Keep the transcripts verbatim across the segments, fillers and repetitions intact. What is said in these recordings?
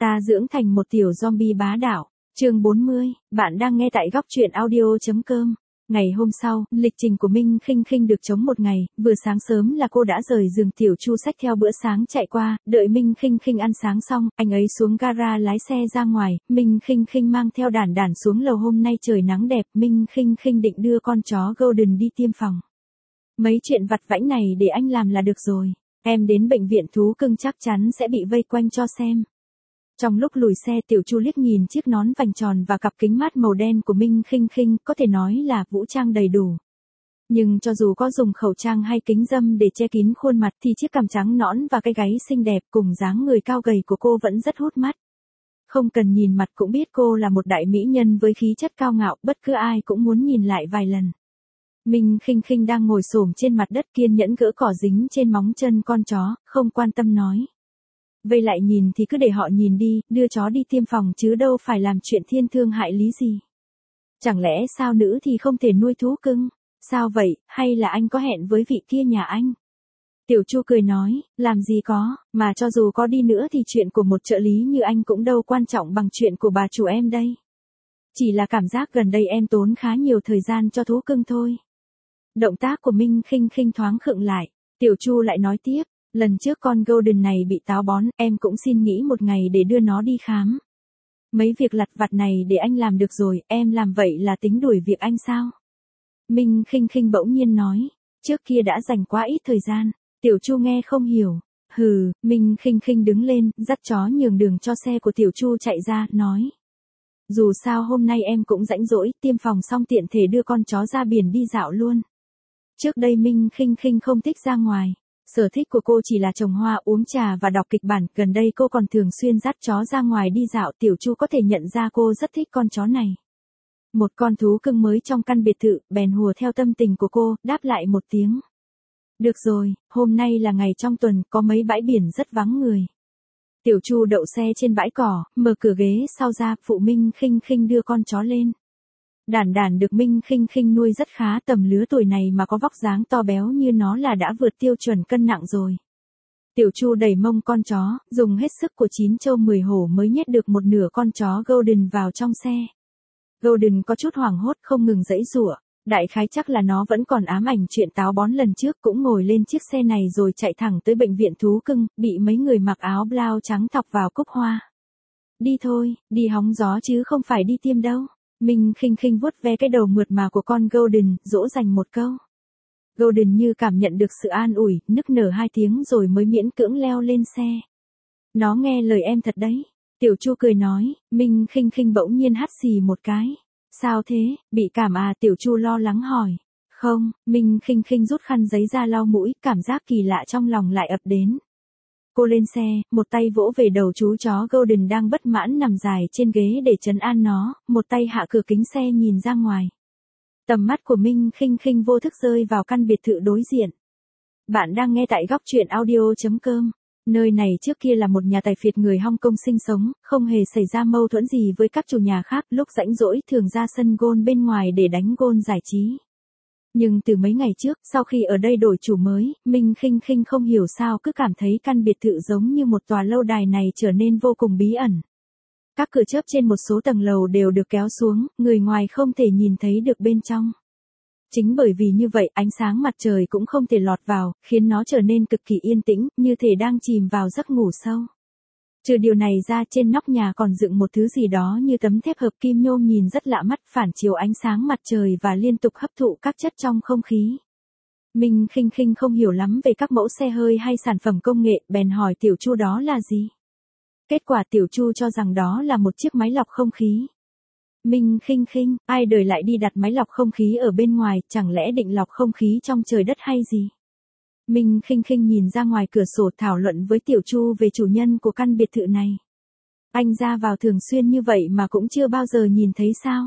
Ta dưỡng thành một tiểu zombie bá đạo. Chương bốn mươi, bạn đang nghe tại góc truyện audio.com. Ngày hôm sau, lịch trình của Minh Khinh Khinh được trống một ngày, vừa sáng sớm là cô đã rời giường Tiểu Chu xách theo bữa sáng chạy qua, đợi Minh Khinh Khinh ăn sáng xong, anh ấy xuống gara lái xe ra ngoài, Minh Khinh Khinh mang theo Đản Đản xuống lầu. Hôm nay trời nắng đẹp, Minh Khinh Khinh định đưa con chó Golden đi tiêm phòng. Mấy chuyện vặt vãnh này để anh làm là được rồi, em đến bệnh viện thú cưng chắc chắn sẽ bị vây quanh cho xem. Trong lúc lùi xe, Tiểu Chu liếc nhìn chiếc nón vành tròn và cặp kính mát màu đen của Minh Khinh Khinh, có thể nói là vũ trang đầy đủ. Nhưng cho dù có dùng khẩu trang hay kính râm để che kín khuôn mặt thì chiếc cằm trắng nõn và cái gáy xinh đẹp cùng dáng người cao gầy của cô vẫn rất hút mắt. Không cần nhìn mặt cũng biết cô là một đại mỹ nhân với khí chất cao ngạo, bất cứ ai cũng muốn nhìn lại vài lần. Minh Khinh Khinh đang ngồi xổm trên mặt đất kiên nhẫn gỡ cỏ dính trên móng chân con chó, không quan tâm nói. Vây lại nhìn thì cứ để họ nhìn đi, đưa chó đi tiêm phòng chứ đâu phải làm chuyện thiên thương hại lý gì. Chẳng lẽ sao nữ thì không thể nuôi thú cưng? Sao vậy, hay là anh có hẹn với vị kia nhà anh? Tiểu Chu cười nói, làm gì có, mà cho dù có đi nữa thì chuyện của một trợ lý như anh cũng đâu quan trọng bằng chuyện của bà chủ em đây. Chỉ là cảm giác gần đây em tốn khá nhiều thời gian cho thú cưng thôi. Động tác của Minh Khinh Khinh thoáng khựng lại, Tiểu Chu lại nói tiếp. Lần trước con Golden này bị táo bón, em cũng xin nghỉ một ngày để đưa nó đi khám. Mấy việc lặt vặt này để anh làm được rồi, em làm vậy là tính đuổi việc anh sao? Minh Khinh Khinh bỗng nhiên nói, trước kia đã dành quá ít thời gian. Tiểu Chu nghe không hiểu. Hừ, Minh Khinh Khinh đứng lên, dắt chó nhường đường cho xe của Tiểu Chu chạy ra, nói. Dù sao hôm nay em cũng rãnh rỗi, tiêm phòng xong tiện thể đưa con chó ra biển đi dạo luôn. Trước đây Minh Khinh Khinh không thích ra ngoài. Sở thích của cô chỉ là trồng hoa, uống trà và đọc kịch bản, gần đây cô còn thường xuyên dắt chó ra ngoài đi dạo. Tiểu Chu có thể nhận ra cô rất thích con chó này. Một con thú cưng mới trong căn biệt thự, bèn hùa theo tâm tình của cô, đáp lại một tiếng. Được rồi, hôm nay là ngày trong tuần, có mấy bãi biển rất vắng người. Tiểu Chu đậu xe trên bãi cỏ, mở cửa ghế sau ra, phụ Minh Khinh Khinh đưa con chó lên. Đản Đản được Minh Khinh Khinh nuôi rất khá, tầm lứa tuổi này mà có vóc dáng to béo như nó là đã vượt tiêu chuẩn cân nặng rồi. Tiểu Chu đẩy mông con chó, dùng hết sức của chín châu mười hổ mới nhét được một nửa con chó Golden vào trong xe. Golden có chút hoảng hốt không ngừng giãy giụa, đại khái chắc là nó vẫn còn ám ảnh chuyện táo bón lần trước, cũng ngồi lên chiếc xe này rồi chạy thẳng tới bệnh viện thú cưng, bị mấy người mặc áo blau trắng thọc vào cúc hoa. Đi thôi, đi hóng gió chứ không phải đi tiêm đâu. Minh Khinh Khinh vuốt ve cái đầu mượt mà của con Golden, dỗ dành một câu. Golden như cảm nhận được sự an ủi, nức nở hai tiếng rồi mới miễn cưỡng leo lên xe. Nó nghe lời em thật đấy. Tiểu Chu cười nói. Minh Khinh Khinh bỗng nhiên hắt xì một cái. Sao thế, bị cảm à? Tiểu Chu lo lắng hỏi. Không, Minh Khinh Khinh rút khăn giấy ra lau mũi, cảm giác kỳ lạ trong lòng lại ập đến. Cô lên xe, một tay vỗ về đầu chú chó Golden đang bất mãn nằm dài trên ghế để trấn an nó, một tay hạ cửa kính xe nhìn ra ngoài. Tầm mắt của Minh Khinh Khinh vô thức rơi vào căn biệt thự đối diện. Bạn đang nghe tại góc truyện audio.com. Nơi này trước kia là một nhà tài phiệt người Hong Kong sinh sống, không hề xảy ra mâu thuẫn gì với các chủ nhà khác, lúc rảnh rỗi thường ra sân golf bên ngoài để đánh golf giải trí. Nhưng từ mấy ngày trước, sau khi ở đây đổi chủ mới, Minh Khinh Khinh không hiểu sao cứ cảm thấy căn biệt thự giống như một tòa lâu đài này trở nên vô cùng bí ẩn. Các cửa chớp trên một số tầng lầu đều được kéo xuống, người ngoài không thể nhìn thấy được bên trong. Chính bởi vì như vậy, ánh sáng mặt trời cũng không thể lọt vào, khiến nó trở nên cực kỳ yên tĩnh, như thể đang chìm vào giấc ngủ sâu. Trừ điều này ra, trên nóc nhà còn dựng một thứ gì đó như tấm thép hợp kim nhôm nhìn rất lạ mắt, phản chiếu ánh sáng mặt trời và liên tục hấp thụ các chất trong không khí. Minh Khinh Khinh không hiểu lắm về các mẫu xe hơi hay sản phẩm công nghệ, bèn hỏi Tiểu Chu đó là gì. Kết quả Tiểu Chu cho rằng đó là một chiếc máy lọc không khí. Minh Khinh Khinh, ai đời lại đi đặt máy lọc không khí ở bên ngoài, chẳng lẽ định lọc không khí trong trời đất hay gì? Minh Khinh Khinh nhìn ra ngoài cửa sổ thảo luận với Tiểu Chu về chủ nhân của căn biệt thự này. Anh ra vào thường xuyên như vậy mà cũng chưa bao giờ nhìn thấy sao?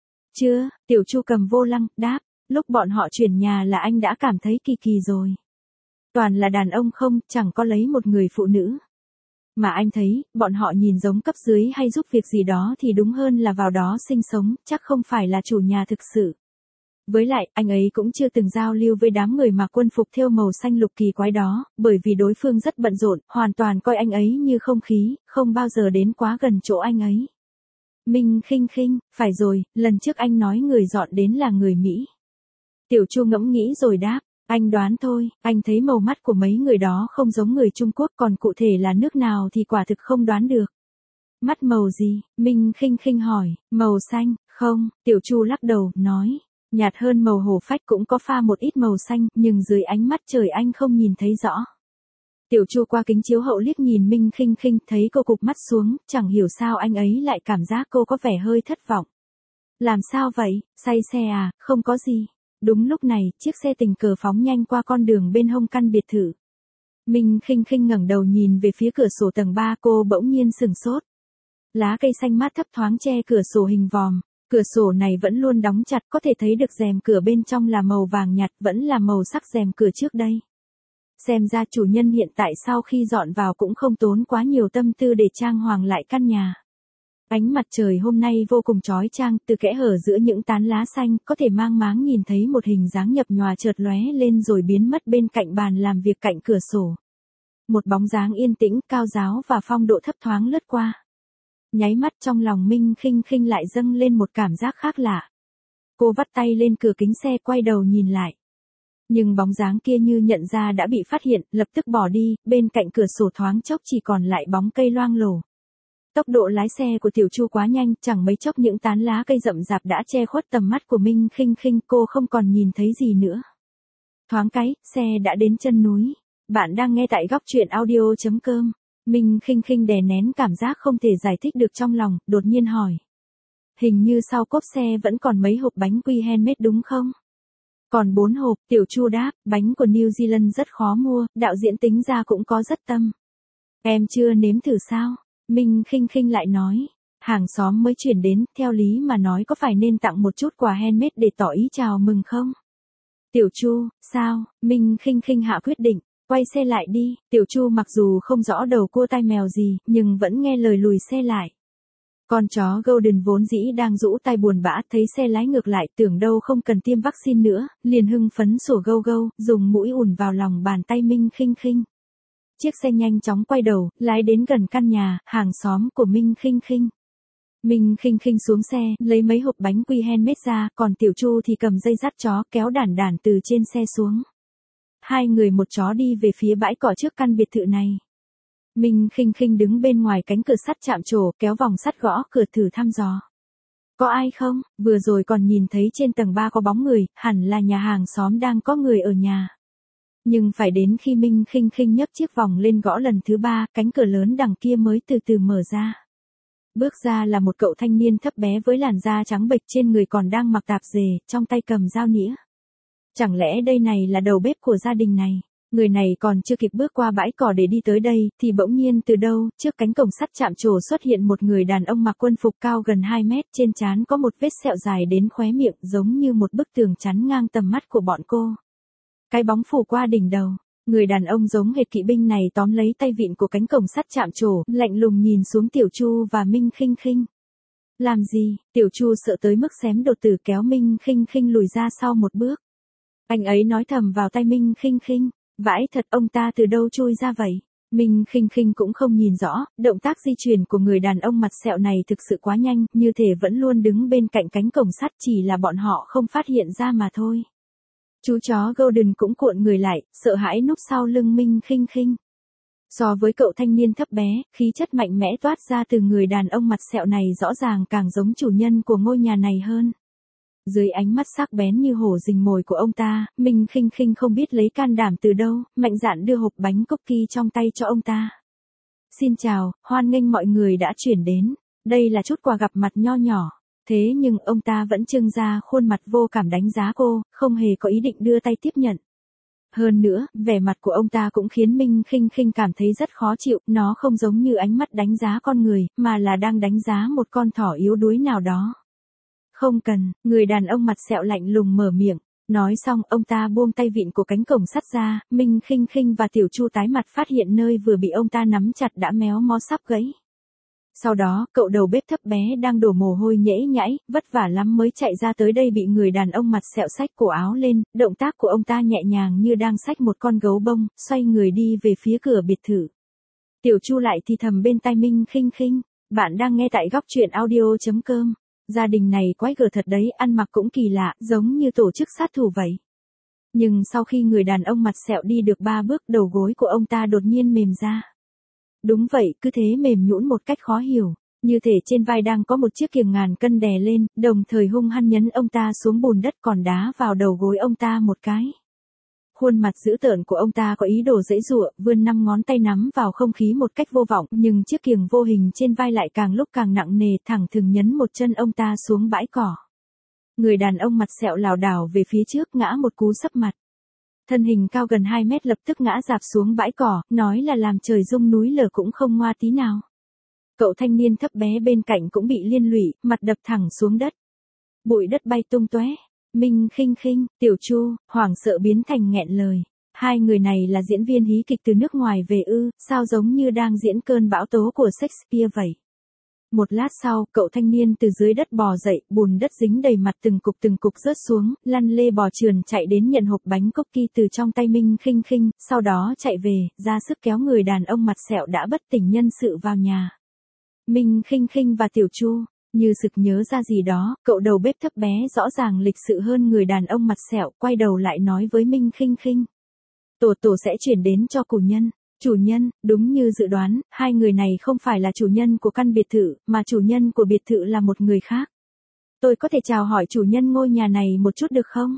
Chưa, Tiểu Chu cầm vô lăng, đáp, lúc bọn họ chuyển nhà là anh đã cảm thấy kỳ kỳ rồi. Toàn là đàn ông không, chẳng có lấy một người phụ nữ. Mà anh thấy, bọn họ nhìn giống cấp dưới hay giúp việc gì đó thì đúng hơn là vào đó sinh sống, chắc không phải là chủ nhà thực sự. Với lại, anh ấy cũng chưa từng giao lưu với đám người mặc quân phục thêu màu xanh lục kỳ quái đó, bởi vì đối phương rất bận rộn, hoàn toàn coi anh ấy như không khí, không bao giờ đến quá gần chỗ anh ấy. Minh khinh khinh, phải rồi, lần trước anh nói người dọn đến là người Mỹ. Tiểu Chu ngẫm nghĩ rồi đáp, anh đoán thôi, anh thấy màu mắt của mấy người đó không giống người Trung Quốc, còn cụ thể là nước nào thì quả thực không đoán được. Mắt màu gì? Minh khinh khinh hỏi, màu xanh, không, Tiểu Chu lắc đầu, nói, nhạt hơn màu hổ phách cũng có pha một ít màu xanh, nhưng dưới ánh mắt trời anh không nhìn thấy rõ. Tiểu Chu qua kính chiếu hậu liếc nhìn Minh khinh khinh, thấy cô cụp mắt xuống, chẳng hiểu sao anh ấy lại cảm giác cô có vẻ hơi thất vọng. Làm sao vậy, say xe à, không có gì. Đúng lúc này, chiếc xe tình cờ phóng nhanh qua con đường bên hông căn biệt thự. Minh khinh khinh ngẩng đầu nhìn về phía cửa sổ tầng ba, cô bỗng nhiên sửng sốt. Lá cây xanh mát thấp thoáng che cửa sổ hình vòm. Cửa sổ này vẫn luôn đóng chặt, có thể thấy được rèm cửa bên trong là màu vàng nhạt, vẫn là màu sắc rèm cửa trước đây. Xem ra chủ nhân hiện tại sau khi dọn vào cũng không tốn quá nhiều tâm tư để trang hoàng lại căn nhà. Ánh mặt trời hôm nay vô cùng chói chang, từ kẽ hở giữa những tán lá xanh, có thể mang máng nhìn thấy một hình dáng nhập nhòa chợt lóe lên rồi biến mất bên cạnh bàn làm việc cạnh cửa sổ. Một bóng dáng yên tĩnh, cao ráo và phong độ thấp thoáng lướt qua. Nháy mắt trong lòng Minh khinh khinh lại dâng lên một cảm giác khác lạ. Cô vắt tay lên cửa kính xe, quay đầu nhìn lại. Nhưng bóng dáng kia như nhận ra đã bị phát hiện, lập tức bỏ đi, bên cạnh cửa sổ thoáng chốc chỉ còn lại bóng cây loang lổ. Tốc độ lái xe của Tiểu Chu quá nhanh, chẳng mấy chốc những tán lá cây rậm rạp đã che khuất tầm mắt của Minh khinh khinh, cô không còn nhìn thấy gì nữa. Thoáng cái, xe đã đến chân núi. Bạn đang nghe tại góc truyện audio chấm com. Minh khinh khinh đè nén cảm giác không thể giải thích được trong lòng, đột nhiên hỏi. Hình như sau cốp xe vẫn còn mấy hộp bánh quy handmade đúng không? Còn bốn hộp, Tiểu Chu đáp, bánh của New Zealand rất khó mua, đạo diễn tính ra cũng có rất tâm. Em chưa nếm thử sao? Minh khinh khinh lại nói. Hàng xóm mới chuyển đến, theo lý mà nói có phải nên tặng một chút quà handmade để tỏ ý chào mừng không? Tiểu Chu, sao? Minh khinh khinh hạ quyết định. Quay xe lại đi, Tiểu Chu mặc dù không rõ đầu cua tai mèo gì, nhưng vẫn nghe lời lùi xe lại. Con chó Golden vốn dĩ đang rũ tai buồn bã, thấy xe lái ngược lại, tưởng đâu không cần tiêm vaccine nữa, liền hưng phấn sủa gâu gâu, dùng mũi ùn vào lòng bàn tay Minh khinh khinh. Chiếc xe nhanh chóng quay đầu, lái đến gần căn nhà, hàng xóm của Minh khinh khinh. Minh khinh khinh xuống xe, lấy mấy hộp bánh quy handmade ra, còn Tiểu Chu thì cầm dây dắt chó, kéo đản đản từ trên xe xuống. Hai người một chó đi về phía bãi cỏ trước căn biệt thự này. Minh khinh khinh đứng bên ngoài cánh cửa sắt chạm trổ, kéo vòng sắt gõ cửa thử thăm dò. Có ai không? Vừa rồi còn nhìn thấy trên tầng ba có bóng người, hẳn là nhà hàng xóm đang có người ở nhà. Nhưng phải đến khi Minh khinh khinh nhấc chiếc vòng lên gõ lần thứ ba, cánh cửa lớn đằng kia mới từ từ mở ra. Bước ra là một cậu thanh niên thấp bé với làn da trắng bệch, trên người còn đang mặc tạp dề, trong tay cầm dao nĩa. Chẳng lẽ đây này là đầu bếp của gia đình này? Người này còn chưa kịp bước qua bãi cỏ để đi tới đây, thì bỗng nhiên từ đâu, trước cánh cổng sắt chạm trổ xuất hiện một người đàn ông mặc quân phục cao gần hai mét, trên trán có một vết sẹo dài đến khóe miệng, giống như một bức tường chắn ngang tầm mắt của bọn cô. Cái bóng phủ qua đỉnh đầu, người đàn ông giống hệt kỵ binh này tóm lấy tay vịn của cánh cổng sắt chạm trổ, lạnh lùng nhìn xuống Tiểu Chu và Minh khinh khinh. Làm gì? Tiểu Chu sợ tới mức xém đột tử, kéo Minh khinh khinh lùi ra sau một bước. Anh ấy nói thầm vào tai Minh khinh khinh. Vãi thật, ông ta từ đâu chui ra vậy? Minh khinh khinh cũng không nhìn rõ, động tác di chuyển của người đàn ông mặt sẹo này thực sự quá nhanh, như thể vẫn luôn đứng bên cạnh cánh cổng sắt, chỉ là bọn họ không phát hiện ra mà thôi. Chú chó Golden cũng cuộn người lại, sợ hãi núp sau lưng Minh khinh khinh. So với cậu thanh niên thấp bé, khí chất mạnh mẽ toát ra từ người đàn ông mặt sẹo này rõ ràng càng giống chủ nhân của ngôi nhà này hơn. Dưới ánh mắt sắc bén như hổ rình mồi của ông ta, Minh khinh khinh không biết lấy can đảm từ đâu, mạnh dạn đưa hộp bánh cookie trong tay cho ông ta. Xin chào, hoan nghênh mọi người đã chuyển đến. Đây là chút quà gặp mặt nho nhỏ. Thế nhưng ông ta vẫn trưng ra khuôn mặt vô cảm đánh giá cô, không hề có ý định đưa tay tiếp nhận. Hơn nữa, vẻ mặt của ông ta cũng khiến Minh khinh khinh cảm thấy rất khó chịu, nó không giống như ánh mắt đánh giá con người, mà là đang đánh giá một con thỏ yếu đuối nào đó. Không cần, người đàn ông mặt sẹo lạnh lùng mở miệng. Nói xong, ông ta buông tay vịn của cánh cổng sắt ra, Minh khinh khinh và Tiểu Chu tái mặt phát hiện nơi vừa bị ông ta nắm chặt đã méo mó sắp gãy. Sau đó, cậu đầu bếp thấp bé đang đổ mồ hôi nhễ nhãi, vất vả lắm mới chạy ra tới đây bị người đàn ông mặt sẹo xách cổ áo lên, động tác của ông ta nhẹ nhàng như đang xách một con gấu bông, xoay người đi về phía cửa biệt thự. Tiểu Chu lại thì thầm bên tai Minh Khinh Khinh, bạn đang nghe tại góc truyện audio chấm com. Gia đình này quái gở thật đấy, ăn mặc cũng kỳ lạ, giống như tổ chức sát thủ vậy. Nhưng sau khi người đàn ông mặt sẹo đi được ba bước, đầu gối của ông ta đột nhiên mềm ra. Đúng vậy, cứ thế mềm nhũn một cách khó hiểu, như thể trên vai đang có một chiếc kiềng ngàn cân đè lên, đồng thời hung hăng nhấn ông ta xuống bùn đất còn đá vào đầu gối ông ta một cái. Khuôn mặt dữ tợn của ông ta có ý đồ giãy giụa, vươn năm ngón tay nắm vào không khí một cách vô vọng, nhưng chiếc kiềng vô hình trên vai lại càng lúc càng nặng nề, thẳng thừng nhấn một chân ông ta xuống bãi cỏ. Người đàn ông mặt sẹo lảo đảo về phía trước, ngã một cú sấp mặt. Thân hình cao gần hai mét lập tức ngã rạp xuống bãi cỏ, nói là làm trời rung núi lở cũng không ngoa tí nào. Cậu thanh niên thấp bé bên cạnh cũng bị liên lụy, mặt đập thẳng xuống đất. Bụi đất bay tung tóe. Minh Khinh Khinh, Tiểu Chu, hoảng sợ biến thành nghẹn lời. Hai người này là diễn viên hí kịch từ nước ngoài về ư, sao giống như đang diễn cơn bão tố của Shakespeare vậy. Một lát sau, cậu thanh niên từ dưới đất bò dậy, bùn đất dính đầy mặt từng cục từng cục rớt xuống, lăn lê bò trườn chạy đến nhận hộp bánh cookie từ trong tay Minh Khinh Khinh, sau đó chạy về, ra sức kéo người đàn ông mặt sẹo đã bất tỉnh nhân sự vào nhà. Minh Khinh Khinh và Tiểu Chu, như sực nhớ ra gì đó, cậu đầu bếp thấp bé rõ ràng lịch sự hơn người đàn ông mặt sẹo, quay đầu lại nói với Minh Khinh Khinh. Tổ tổ sẽ chuyển đến cho chủ nhân. Chủ nhân, đúng như dự đoán, hai người này không phải là chủ nhân của căn biệt thự, mà chủ nhân của biệt thự là một người khác. Tôi có thể chào hỏi chủ nhân ngôi nhà này một chút được không?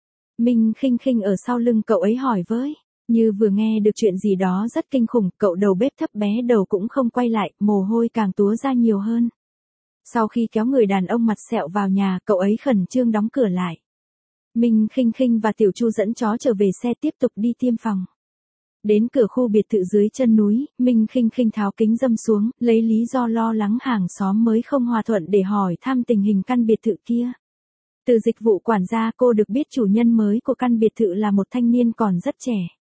Minh Khinh Khinh ở sau lưng cậu ấy hỏi với. Như vừa nghe được chuyện gì đó rất kinh khủng, cậu đầu bếp thấp bé đầu cũng không quay lại, mồ hôi càng túa ra nhiều hơn. Sau khi kéo người đàn ông mặt sẹo vào nhà, cậu ấy khẩn trương đóng cửa lại. Minh Khinh Khinh và Tiểu Chu dẫn chó trở về xe tiếp tục đi tiêm phòng. Đến cửa khu biệt thự dưới chân núi, Minh Khinh Khinh tháo kính râm xuống, lấy lý do lo lắng hàng xóm mới không hòa thuận để hỏi thăm tình hình căn biệt thự kia. Từ dịch vụ quản gia cô được biết chủ nhân mới của căn biệt thự là một thanh niên còn rất trẻ.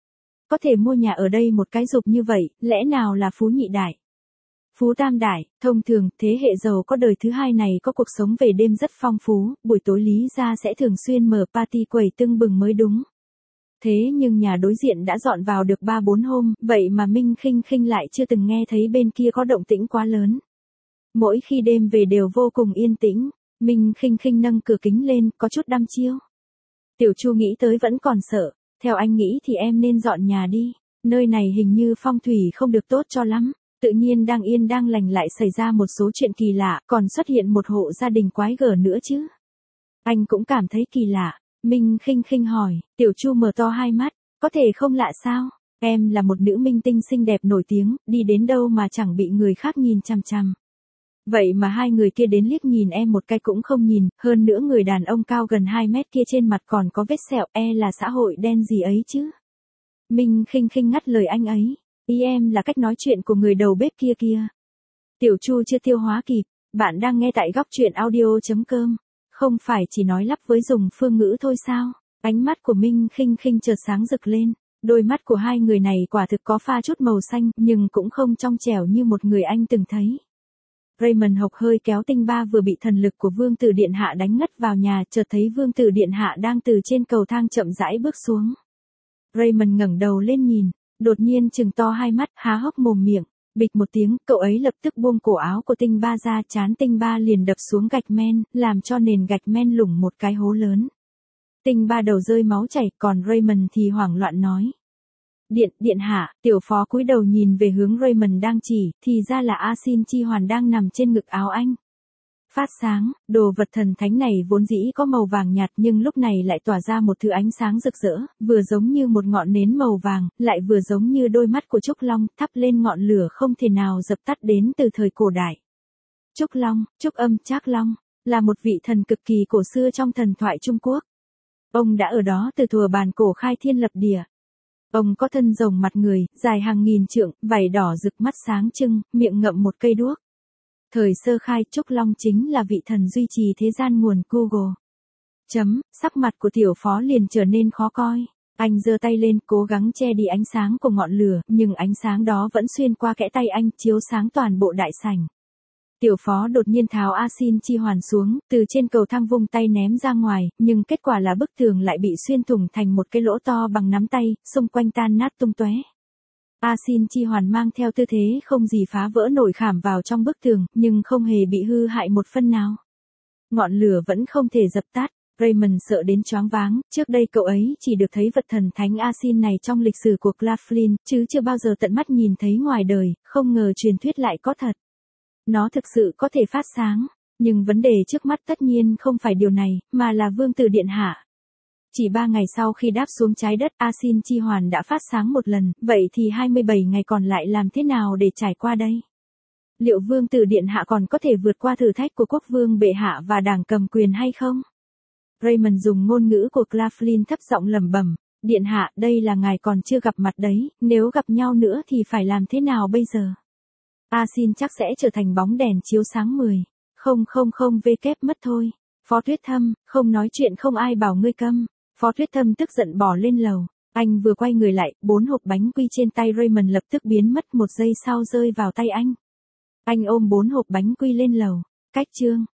Có thể mua nhà ở đây một cái rụp như vậy, lẽ nào là phú nhị đại? Phú tam đại, thông thường, thế hệ giàu có đời thứ hai này có cuộc sống về đêm rất phong phú, buổi tối lý ra sẽ thường xuyên mở party quẩy tưng bừng mới đúng. Thế nhưng nhà đối diện đã dọn vào được ba bốn hôm, vậy mà Minh Khinh Khinh lại chưa từng nghe thấy bên kia có động tĩnh quá lớn. Mỗi khi đêm về đều vô cùng yên tĩnh, Minh Khinh Khinh nâng cửa kính lên, có chút đăm chiêu. Tiểu Chu nghĩ tới vẫn còn sợ, theo anh nghĩ thì em nên dọn nhà đi, nơi này hình như phong thủy không được tốt cho lắm. Tự nhiên đang yên đang lành lại xảy ra một số chuyện kỳ lạ, còn xuất hiện một hộ gia đình quái gở nữa chứ. Anh cũng cảm thấy kỳ lạ. Minh Khinh Khinh hỏi, Tiểu Chu mở to hai mắt, có thể không lạ sao? Em là một nữ minh tinh xinh đẹp nổi tiếng, đi đến đâu mà chẳng bị người khác nhìn chằm chằm. Vậy mà hai người kia đến liếc nhìn em một cái cũng không nhìn, hơn nữa người đàn ông cao gần hai mét kia trên mặt còn có vết sẹo, e là xã hội đen gì ấy chứ. Minh Khinh Khinh ngắt lời anh ấy. Ý em là cách nói chuyện của người đầu bếp kia kia. Tiểu Chu chưa tiêu hóa kịp, bạn đang nghe tại góc truyện audio chấm com. Không phải chỉ nói lắp với dùng phương ngữ thôi sao? Ánh mắt của Minh Khinh Khinh chợt sáng rực lên. Đôi mắt của hai người này quả thực có pha chút màu xanh, nhưng cũng không trong trẻo như một người anh từng thấy. Raymond hộc hơi kéo tinh ba vừa bị thần lực của Vương Tử Điện Hạ đánh ngất vào nhà, chợt thấy Vương Tử Điện Hạ đang từ trên cầu thang chậm rãi bước xuống. Raymond ngẩng đầu lên nhìn. Đột nhiên trừng to hai mắt, há hốc mồm miệng, bịch một tiếng, cậu ấy lập tức buông cổ áo của tinh ba ra, trán tinh ba liền đập xuống gạch men, làm cho nền gạch men lủng một cái hố lớn. Tinh ba đầu rơi máu chảy, còn Raymond thì hoảng loạn nói. Điện, điện hạ, tiểu phó cúi đầu nhìn về hướng Raymond đang chỉ, thì ra là A Xin Chi Hoàn đang nằm trên ngực áo anh. Phát sáng, đồ vật thần thánh này vốn dĩ có màu vàng nhạt nhưng lúc này lại tỏa ra một thứ ánh sáng rực rỡ, vừa giống như một ngọn nến màu vàng, lại vừa giống như đôi mắt của Trúc Long, thắp lên ngọn lửa không thể nào dập tắt đến từ thời cổ đại. Trúc Long, Trúc Âm Trác Long, là một vị thần cực kỳ cổ xưa trong thần thoại Trung Quốc. Ông đã ở đó từ thuở bàn cổ khai thiên lập địa. Ông có thân rồng mặt người, dài hàng nghìn trượng, vảy đỏ rực mắt sáng trưng, miệng ngậm một cây đuốc. Thời sơ khai, Trúc Long chính là vị thần duy trì thế gian nguồn Google. Chấm, sắc mặt của tiểu phó liền trở nên khó coi. Anh giơ tay lên, cố gắng che đi ánh sáng của ngọn lửa, nhưng ánh sáng đó vẫn xuyên qua kẽ tay anh, chiếu sáng toàn bộ đại sảnh. Tiểu phó đột nhiên tháo A Xin chi hoàn xuống, từ trên cầu thang vung tay ném ra ngoài, nhưng kết quả là bức tường lại bị xuyên thủng thành một cái lỗ to bằng nắm tay, xung quanh tan nát tung tóe. A Xin chi hoàn mang theo tư thế không gì phá vỡ nổi khảm vào trong bức tường, nhưng không hề bị hư hại một phân nào. Ngọn lửa vẫn không thể dập tắt. Raymond sợ đến choáng váng, trước đây cậu ấy chỉ được thấy vật thần thánh A Xin này trong lịch sử của Claflin, chứ chưa bao giờ tận mắt nhìn thấy ngoài đời, không ngờ truyền thuyết lại có thật. Nó thực sự có thể phát sáng, nhưng vấn đề trước mắt tất nhiên không phải điều này, mà là vương tử điện hạ. Chỉ ba ngày sau khi đáp xuống trái đất, A Xin chi hoàn đã phát sáng một lần, vậy thì hai mươi bảy ngày còn lại làm thế nào để trải qua đây? Liệu vương tử điện hạ còn có thể vượt qua thử thách của quốc vương bệ hạ và đảng cầm quyền hay không? Raymond dùng ngôn ngữ của Claflin thấp giọng lẩm bẩm, điện hạ, đây là ngài còn chưa gặp mặt đấy, nếu gặp nhau nữa thì phải làm thế nào bây giờ? A Xin chắc sẽ trở thành bóng đèn chiếu sáng mười. Không không không vê kép mất thôi. Phó Tuyết Thâm, không nói chuyện không ai bảo ngươi câm. Phó Tuyết Thâm tức giận bỏ lên lầu. Anh vừa quay người lại, bốn hộp bánh quy trên tay Raymond lập tức biến mất, một giây sau rơi vào tay anh. Anh ôm bốn hộp bánh quy lên lầu. Cách chương.